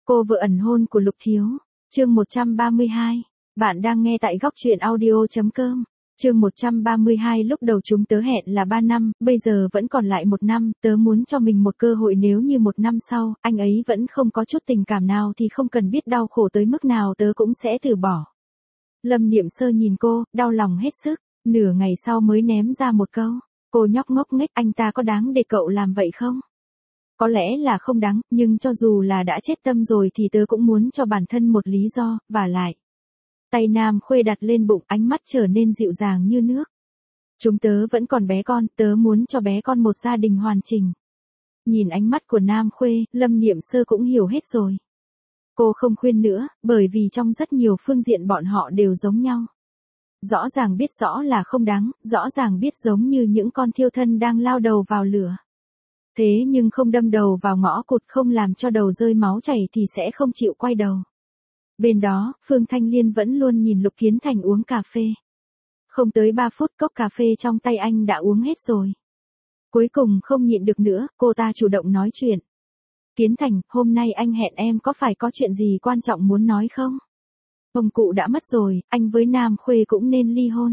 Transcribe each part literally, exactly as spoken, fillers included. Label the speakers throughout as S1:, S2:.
S1: Cô vợ ẩn hôn của Lục Thiếu. Chương một trăm ba mươi hai. Bạn đang nghe tại góc truyện audio chấm com. Chương một trăm ba mươi hai. Lúc đầu chúng tớ hẹn là ba năm, bây giờ vẫn còn lại một năm, tớ muốn cho mình một cơ hội, nếu như một năm sau, anh ấy vẫn không có chút tình cảm nào thì không cần biết đau khổ tới mức nào tớ cũng sẽ từ bỏ. Lâm Niệm Sơ nhìn cô, đau lòng hết sức, nửa ngày sau mới ném ra một câu. Cô nhóc ngốc nghếch, anh ta có đáng để cậu làm vậy không? Có lẽ là không đáng, nhưng cho dù là đã chết tâm rồi thì tớ cũng muốn cho bản thân một lý do, và lại. Tay Nam Khuê đặt lên bụng, ánh mắt trở nên dịu dàng như nước. Chúng tớ vẫn còn bé con, tớ muốn cho bé con một gia đình hoàn chỉnh. Nhìn ánh mắt của Nam Khuê, Lâm Niệm Sơ cũng hiểu hết rồi. Cô không khuyên nữa, bởi vì trong rất nhiều phương diện bọn họ đều giống nhau. Rõ ràng biết rõ là không đáng, rõ ràng biết giống như những con thiêu thân đang lao đầu vào lửa. Thế nhưng không đâm đầu vào ngõ cụt, không làm cho đầu rơi máu chảy thì sẽ không chịu quay đầu. Bên đó, Phương Thanh Liên vẫn luôn nhìn Lục Kiến Thành uống cà phê. Không tới ba phút cốc cà phê trong tay anh đã uống hết rồi. Cuối cùng không nhịn được nữa, cô ta chủ động nói chuyện. Kiến Thành, hôm nay anh hẹn em, có phải có chuyện gì quan trọng muốn nói không? Ông cụ đã mất rồi, anh với Nam Khuê cũng nên ly hôn.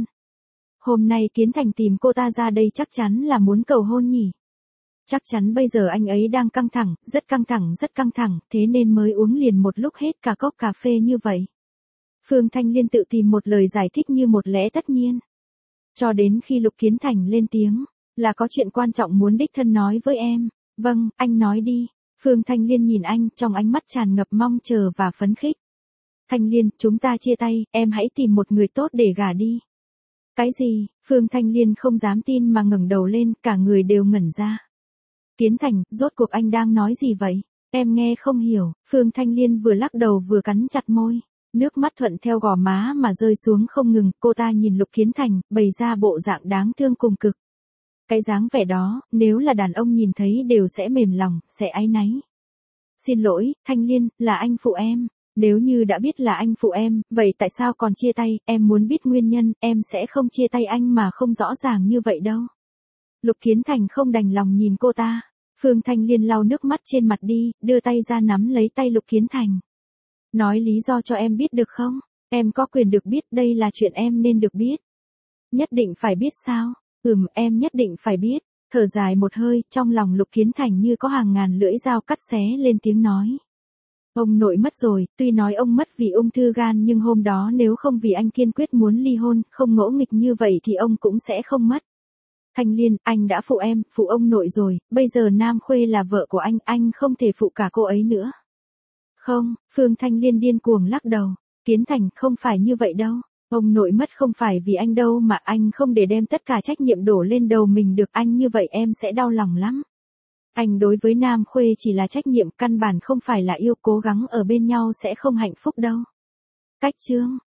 S1: Hôm nay Kiến Thành tìm cô ta ra đây chắc chắn là muốn cầu hôn nhỉ? Chắc chắn bây giờ anh ấy đang căng thẳng, rất căng thẳng, rất căng thẳng, thế nên mới uống liền một lúc hết cả cốc cà phê như vậy. Phương Thanh Liên tự tìm một lời giải thích như một lẽ tất nhiên. Cho đến khi Lục Kiến Thành lên tiếng, là có chuyện quan trọng muốn đích thân nói với em. Vâng, anh nói đi. Phương Thanh Liên nhìn anh, trong ánh mắt tràn ngập mong chờ và phấn khích. Thanh Liên, chúng ta chia tay, em hãy tìm một người tốt để gả đi. Cái gì? Phương Thanh Liên không dám tin mà ngẩng đầu lên, cả người đều ngẩn ra. Kiến Thành, rốt cuộc anh đang nói gì vậy? Em nghe không hiểu. Phương Thanh Liên vừa lắc đầu vừa cắn chặt môi. Nước mắt thuận theo gò má mà rơi xuống không ngừng. Cô ta nhìn Lục Kiến Thành, bày ra bộ dạng đáng thương cùng cực. Cái dáng vẻ đó, nếu là đàn ông nhìn thấy đều sẽ mềm lòng, sẽ áy náy. Xin lỗi, Thanh Liên, là anh phụ em. Nếu như đã biết là anh phụ em, vậy tại sao còn chia tay? Em muốn biết nguyên nhân, em sẽ không chia tay anh mà không rõ ràng như vậy đâu. Lục Kiến Thành không đành lòng nhìn cô ta. Phương Thanh Liên lau nước mắt trên mặt đi, đưa tay ra nắm lấy tay Lục Kiến Thành. Nói lý do cho em biết được không? Em có quyền được biết, đây là chuyện em nên được biết. Nhất định phải biết sao? Ừm, em nhất định phải biết. Thở dài một hơi, trong lòng Lục Kiến Thành như có hàng ngàn lưỡi dao cắt xé lên tiếng nói. Ông nội mất rồi, tuy nói ông mất vì ung thư gan nhưng hôm đó nếu không vì anh kiên quyết muốn ly hôn, không ngỗ nghịch như vậy thì ông cũng sẽ không mất. Thanh Liên, anh đã phụ em, phụ ông nội rồi, bây giờ Nam Khuê là vợ của anh, anh không thể phụ cả cô ấy nữa. Không, Phương Thanh Liên điên cuồng lắc đầu. Kiến Thành, không phải như vậy đâu. Ông nội mất không phải vì anh đâu mà anh không để đem tất cả trách nhiệm đổ lên đầu mình được, anh như vậy em sẽ đau lòng lắm. Anh đối với Nam Khuê chỉ là trách nhiệm, căn bản không phải là yêu, cố gắng ở bên nhau sẽ không hạnh phúc đâu. Cách chương,